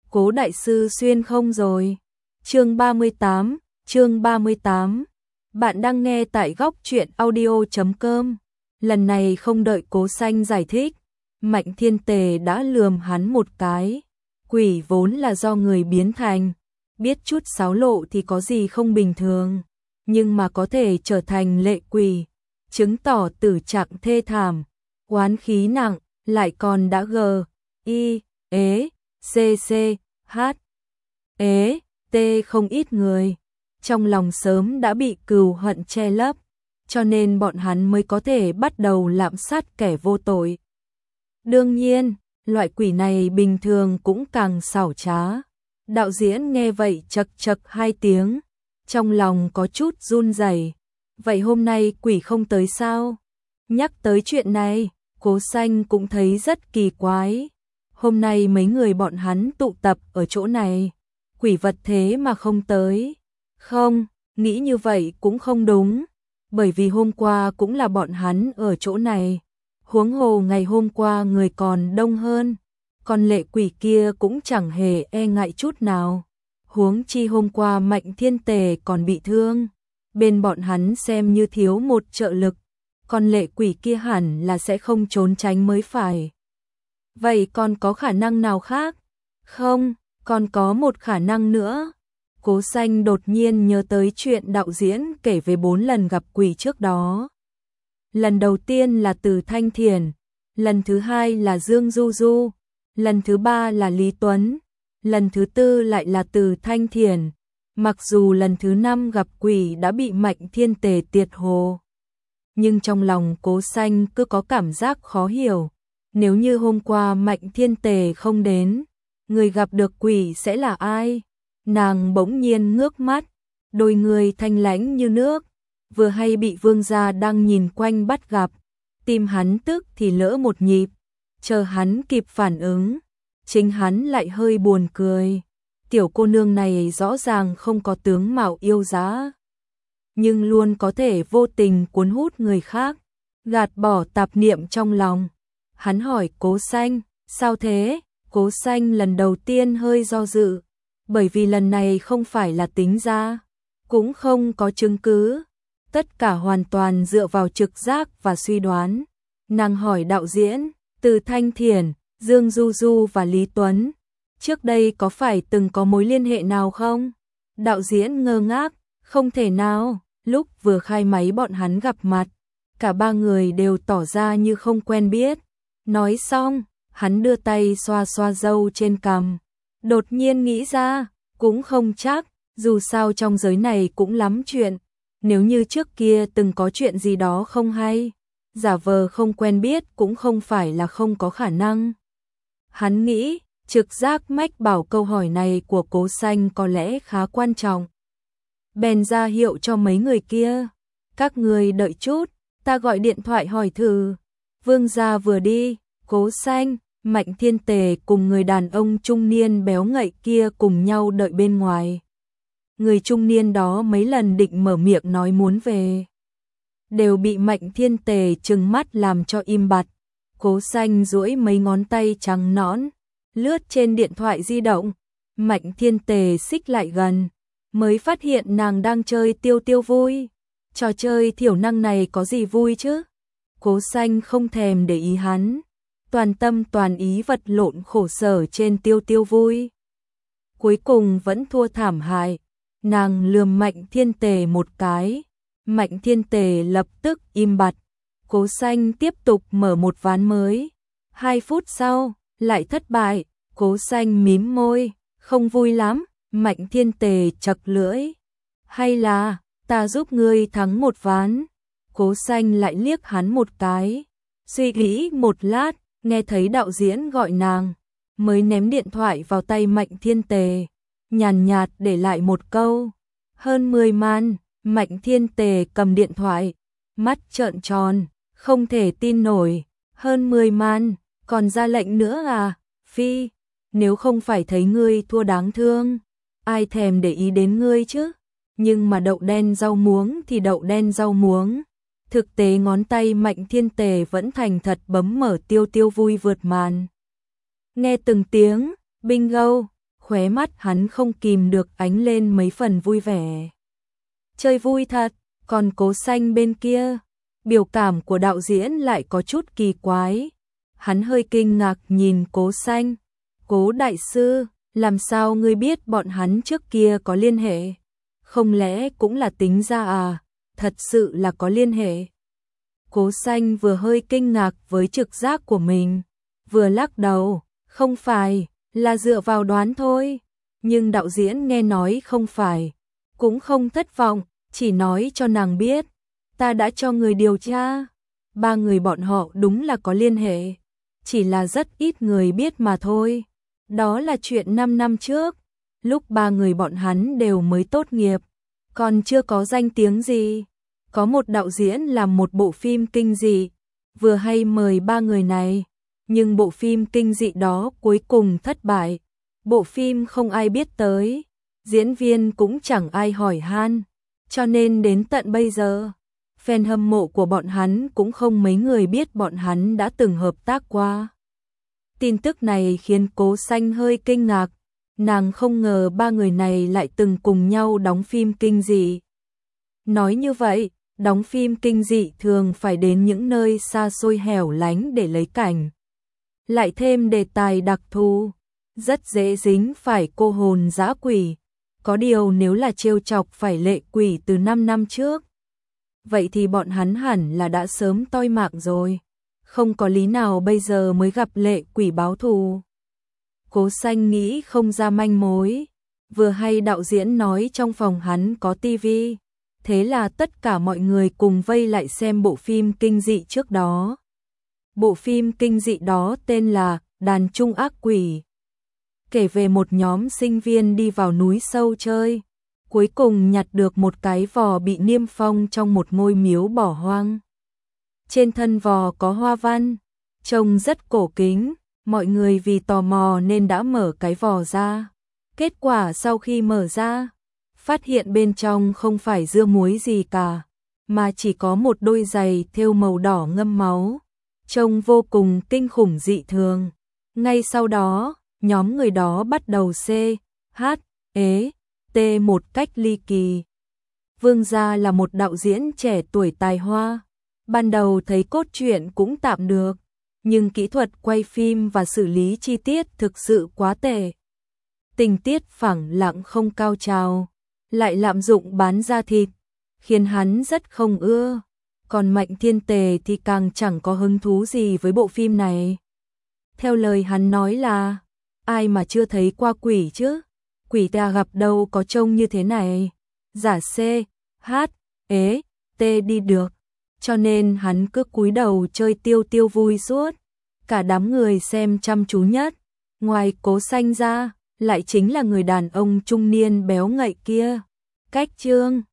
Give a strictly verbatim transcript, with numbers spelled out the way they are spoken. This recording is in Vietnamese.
Cố đại sư xuyên không rồi. Chương ba mươi tám, chương ba mươi tám. Bạn đang nghe tại góc truyện audio chấm com. Lần này không đợi Cố Xanh giải thích, Mạnh Thiên Tề đã lườm hắn một cái. Quỷ vốn là do người biến thành, biết chút xáo lộ thì có gì không bình thường, nhưng mà có thể trở thành lệ quỷ, chứng tỏ tử trạng thê thảm, oán khí nặng, lại còn đã gờ, y, ế, c c, h, ế, t không ít người. Trong lòng sớm đã bị cừu hận che lấp, cho nên bọn hắn mới có thể bắt đầu lạm sát kẻ vô tội. Đương nhiên, loại quỷ này bình thường cũng càng xảo trá. Đạo diễn nghe vậy chật chật hai tiếng, trong lòng có chút run rẩy. Vậy hôm nay quỷ không tới sao? Nhắc tới chuyện này, Cố Xanh cũng thấy rất kỳ quái. Hôm nay mấy người bọn hắn tụ tập ở chỗ này, quỷ vật thế mà không tới. Không, nghĩ như vậy cũng không đúng, bởi vì hôm qua cũng là bọn hắn ở chỗ này. Huống hồ ngày hôm qua người còn đông hơn, còn lệ quỷ kia cũng chẳng hề e ngại chút nào. Huống chi hôm qua Mạnh Thiên Tề còn bị thương, bên bọn hắn xem như thiếu một trợ lực, còn lệ quỷ kia hẳn là sẽ không trốn tránh mới phải. Vậy còn có khả năng nào khác? Không, còn có một khả năng nữa. Cố Xanh đột nhiên nhớ tới chuyện đạo diễn kể về bốn lần gặp quỷ trước đó. Lần đầu tiên là Từ Thanh Thiền, lần thứ hai là Dương Du Du, lần thứ ba là Lý Tuấn, lần thứ tư lại là Từ Thanh Thiền. Mặc dù lần thứ năm gặp quỷ đã bị Mạnh Thiên Tề tiệt hồ, nhưng trong lòng Cố Xanh cứ có cảm giác khó hiểu. Nếu như hôm qua Mạnh Thiên Tề không đến, người gặp được quỷ sẽ là ai? Nàng bỗng nhiên ngước mắt, đôi người thanh lãnh như nước, vừa hay bị vương gia đang nhìn quanh bắt gặp, tim hắn tức thì lỡ một nhịp, chờ hắn kịp phản ứng, chính hắn lại hơi buồn cười. Tiểu cô nương này rõ ràng không có tướng mạo yêu dã, nhưng luôn có thể vô tình cuốn hút người khác, gạt bỏ tạp niệm trong lòng. Hắn hỏi Cố Xanh, sao thế? Cố Xanh lần đầu tiên hơi do dự, bởi vì lần này không phải là tính ra, cũng không có chứng cứ, tất cả hoàn toàn dựa vào trực giác và suy đoán. Nàng hỏi đạo diễn, Từ Thanh Thiền, Dương Du Du và Lý Tuấn, trước đây có phải từng có mối liên hệ nào không? Đạo diễn ngơ ngác, không thể nào. Lúc vừa khai máy bọn hắn gặp mặt, cả ba người đều tỏ ra như không quen biết. Nói xong, hắn đưa tay xoa xoa râu trên cằm, đột nhiên nghĩ ra, cũng không chắc, dù sao trong giới này cũng lắm chuyện, nếu như trước kia từng có chuyện gì đó không hay, giả vờ không quen biết cũng không phải là không có khả năng. Hắn nghĩ, trực giác mách bảo câu hỏi này của Cố Xanh có lẽ khá quan trọng. Bèn ra hiệu cho mấy người kia, các người đợi chút, ta gọi điện thoại hỏi thử. Vương gia vừa đi, Cố Xanh, Mạnh Thiên Tề cùng người đàn ông trung niên béo ngậy kia cùng nhau đợi bên ngoài. Người trung niên đó mấy lần định mở miệng nói muốn về, đều bị Mạnh Thiên Tề trừng mắt làm cho im bặt. Cố Xanh duỗi mấy ngón tay trắng nõn, lướt trên điện thoại di động. Mạnh Thiên Tề xích lại gần, mới phát hiện nàng đang chơi tiêu tiêu vui. Trò chơi thiểu năng này có gì vui chứ? Cố Xanh không thèm để ý hắn, toàn tâm toàn ý vật lộn khổ sở trên tiêu tiêu vui. Cuối cùng vẫn thua thảm hại, nàng lườm Mạnh Thiên Tề một cái, Mạnh Thiên Tề lập tức im bặt. Cố Xanh tiếp tục mở một ván mới, hai phút sau, lại thất bại. Cố Xanh mím môi, không vui lắm. Mạnh Thiên Tề chật lưỡi, hay là ta giúp ngươi thắng một ván? Cố Xanh lại liếc hắn một cái, suy nghĩ một lát, nghe thấy đạo diễn gọi nàng, mới ném điện thoại vào tay Mạnh Thiên Tề, nhàn nhạt để lại một câu, hơn mười man. Mạnh Thiên Tề cầm điện thoại, mắt trợn tròn, không thể tin nổi, hơn mười man, còn ra lệnh nữa à? Phi, nếu không phải thấy ngươi thua đáng thương, ai thèm để ý đến ngươi chứ? Nhưng mà đậu đen rau muống thì đậu đen rau muống. Thực tế ngón tay Mạnh Thiên Tề vẫn thành thật bấm mở tiêu tiêu vui vượt màn. Nghe từng tiếng, bingo, khóe mắt hắn không kìm được ánh lên mấy phần vui vẻ. Chơi vui thật, còn Cố Xanh bên kia, biểu cảm của đạo diễn lại có chút kỳ quái. Hắn hơi kinh ngạc nhìn Cố Xanh. Cố đại sư, làm sao ngươi biết bọn hắn trước kia có liên hệ? Không lẽ cũng là tính ra à? Thật sự là có liên hệ. Cố Xanh vừa hơi kinh ngạc với trực giác của mình, vừa lắc đầu, không phải, là dựa vào đoán thôi. Nhưng đạo diễn nghe nói không phải, cũng không thất vọng, chỉ nói cho nàng biết, ta đã cho người điều tra, ba người bọn họ đúng là có liên hệ, chỉ là rất ít người biết mà thôi. Đó là chuyện năm năm trước, lúc ba người bọn hắn đều mới tốt nghiệp, còn chưa có danh tiếng gì. Có một đạo diễn làm một bộ phim kinh dị, vừa hay mời ba người này, nhưng bộ phim kinh dị đó cuối cùng thất bại. Bộ phim không ai biết tới, diễn viên cũng chẳng ai hỏi han, cho nên đến tận bây giờ, fan hâm mộ của bọn hắn cũng không mấy người biết bọn hắn đã từng hợp tác qua. Tin tức này khiến Cố Xanh hơi kinh ngạc, nàng không ngờ ba người này lại từng cùng nhau đóng phim kinh dị. Nói như vậy, đóng phim kinh dị thường phải đến những nơi xa xôi hẻo lánh để lấy cảnh. Lại thêm đề tài đặc thù, rất dễ dính phải cô hồn dã quỷ. Có điều nếu là trêu chọc phải lệ quỷ từ năm năm trước, vậy thì bọn hắn hẳn là đã sớm toi mạng rồi. Không có lý nào bây giờ mới gặp lệ quỷ báo thù. Cố Xanh nghĩ không ra manh mối. Vừa hay đạo diễn nói trong phòng hắn có tivi, thế là tất cả mọi người cùng vây lại xem bộ phim kinh dị trước đó. Bộ phim kinh dị đó tên là Đàn Trung Ác Quỷ, kể về một nhóm sinh viên đi vào núi sâu chơi, cuối cùng nhặt được một cái vò bị niêm phong trong một ngôi miếu bỏ hoang. Trên thân vò có hoa văn, trông rất cổ kính, mọi người vì tò mò nên đã mở cái vò ra. Kết quả sau khi mở ra, phát hiện bên trong không phải dưa muối gì cả, mà chỉ có một đôi giày thêu màu đỏ ngâm máu, trông vô cùng kinh khủng dị thường. Ngay sau đó, nhóm người đó bắt đầu C, H, E, T một cách ly kỳ. Vương Gia là một đạo diễn trẻ tuổi tài hoa, ban đầu thấy cốt truyện cũng tạm được, nhưng kỹ thuật quay phim và xử lý chi tiết thực sự quá tệ. Tình tiết phẳng lặng không cao trào, lại lạm dụng bán da thịt, khiến hắn rất không ưa. Còn Mạnh Thiên Tề thì càng chẳng có hứng thú gì với bộ phim này. Theo lời hắn nói là, ai mà chưa thấy qua quỷ chứ? Quỷ ta gặp đâu có trông như thế này. Giả C, H, E, T đi được. Cho nên hắn cứ cúi đầu chơi tiêu tiêu vui suốt. Cả đám người xem chăm chú nhất, ngoài Cố Xanh ra, lại chính là người đàn ông trung niên béo ngậy kia. Cách Trương